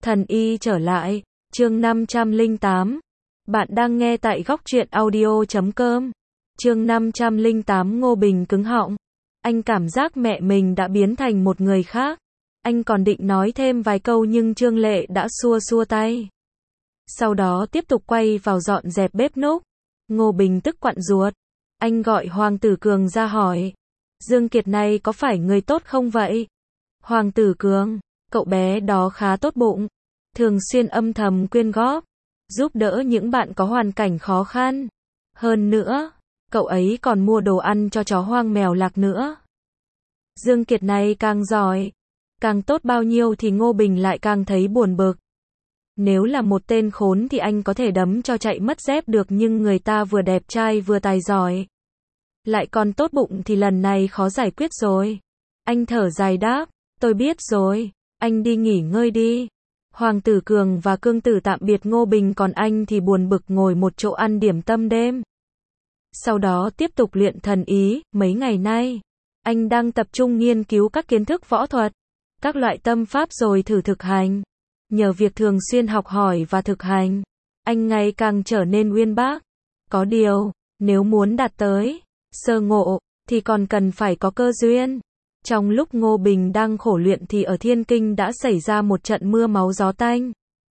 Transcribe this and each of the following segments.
Thần y trở lại, chương 508. Bạn đang nghe tại góc truyện audio.com. Chương 508 Ngô Bình cứng họng. Anh cảm giác mẹ mình đã biến thành một người khác. Anh còn định nói thêm vài câu nhưng Trương Lệ đã xua xua tay. Sau đó tiếp tục quay vào dọn dẹp bếp núc. Ngô Bình tức quặn ruột. Anh gọi Hoàng Tử Cường ra hỏi. Dương Kiệt này có phải người tốt không vậy? Hoàng Tử Cường, cậu bé đó khá tốt bụng. Thường xuyên âm thầm quyên góp, giúp đỡ những bạn có hoàn cảnh khó khăn. Hơn nữa, cậu ấy còn mua đồ ăn cho chó hoang mèo lạc nữa. Dương Kiệt này càng giỏi, càng tốt bao nhiêu thì Ngô Bình lại càng thấy buồn bực. Nếu là một tên khốn thì anh có thể đấm cho chạy mất dép được, nhưng người ta vừa đẹp trai vừa tài giỏi, lại còn tốt bụng thì lần này khó giải quyết rồi. Anh thở dài đáp, tôi biết rồi, anh đi nghỉ ngơi đi. Hoàng Tử Cường và Cương Tử tạm biệt Ngô Bình, còn anh thì buồn bực ngồi một chỗ ăn điểm tâm đêm. Sau đó tiếp tục luyện thần ý. Mấy ngày nay, anh đang tập trung nghiên cứu các kiến thức võ thuật, các loại tâm pháp rồi thử thực hành. Nhờ việc thường xuyên học hỏi và thực hành, anh ngày càng trở nên uyên bác. Có điều, nếu muốn đạt tới sơ ngộ, thì còn cần phải có cơ duyên. Trong lúc Ngô Bình đang khổ luyện thì ở Thiên Kinh đã xảy ra một trận mưa máu gió tanh.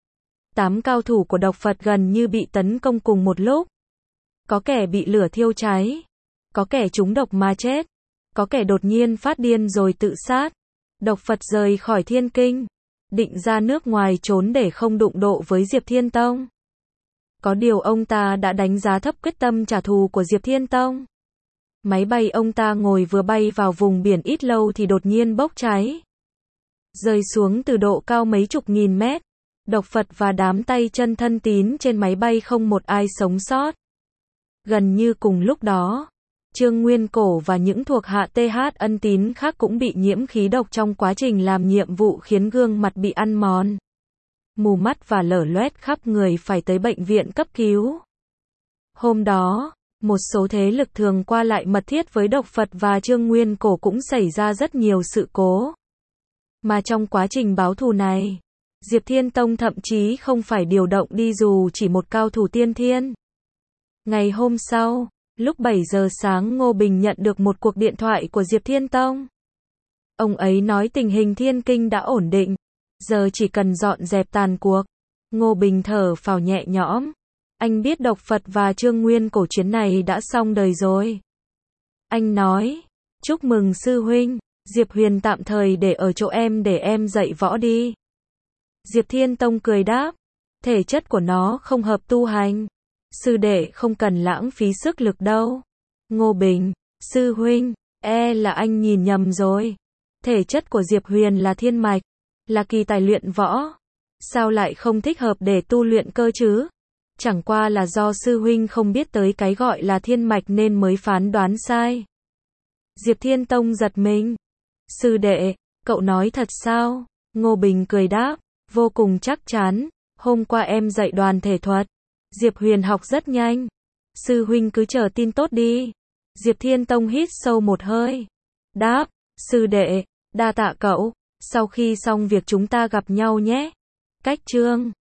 8 cao thủ của độc Phật gần như bị tấn công cùng một lúc. Có kẻ bị lửa thiêu cháy, có kẻ trúng độc mà chết, có kẻ đột nhiên phát điên rồi tự sát. Độc Phật rời khỏi Thiên Kinh, định ra nước ngoài trốn để không đụng độ với Diệp Thiên Tông. Có điều ông ta đã đánh giá thấp quyết tâm trả thù của Diệp Thiên Tông. Máy bay ông ta ngồi vừa bay vào vùng biển ít lâu thì đột nhiên bốc cháy, rơi xuống từ độ cao mấy chục nghìn mét. Độc Phật và đám tay chân thân tín trên máy bay không một ai sống sót. Gần như cùng lúc đó, Trương Nguyên Cổ và những thuộc hạ TH Ân Tín khác cũng bị nhiễm khí độc trong quá trình làm nhiệm vụ, khiến gương mặt bị ăn mòn, mù mắt và lở loét khắp người, phải tới bệnh viện cấp cứu. Hôm đó, một số thế lực thường qua lại mật thiết với Độc Phật và Trương Nguyên Cổ cũng xảy ra rất nhiều sự cố. Mà trong quá trình báo thù này, Diệp Thiên Tông thậm chí không phải điều động đi dù chỉ một cao thủ tiên thiên. Ngày hôm sau, lúc 7 giờ sáng, Ngô Bình nhận được một cuộc điện thoại của Diệp Thiên Tông. Ông ấy nói tình hình Thiên Kinh đã ổn định, giờ chỉ cần dọn dẹp tàn cuộc. Ngô Bình thở phào nhẹ nhõm. Anh biết Độc Phật và Trương Nguyên Cổ chuyến này đã xong đời rồi. Anh nói, chúc mừng sư huynh, Diệp Huyền tạm thời để ở chỗ em để em dạy võ đi. Diệp Thiên Tông cười đáp, thể chất của nó không hợp tu hành. Sư đệ không cần lãng phí sức lực đâu. Ngô Bình, sư huynh, là anh nhìn nhầm rồi. Thể chất của Diệp Huyền là thiên mạch, là kỳ tài luyện võ. Sao lại không thích hợp để tu luyện cơ chứ? Chẳng qua là do sư huynh không biết tới cái gọi là thiên mạch nên mới phán đoán sai. Diệp Thiên Tông giật mình. Sư đệ, cậu nói thật sao? Ngô Bình cười đáp, vô cùng chắc chắn. Hôm qua em dạy đoàn thể thuật, Diệp Huyền học rất nhanh. Sư huynh cứ chờ tin tốt đi. Diệp Thiên Tông hít sâu một hơi, đáp, sư đệ, đa tạ cậu. Sau khi xong việc chúng ta gặp nhau nhé. Cách chương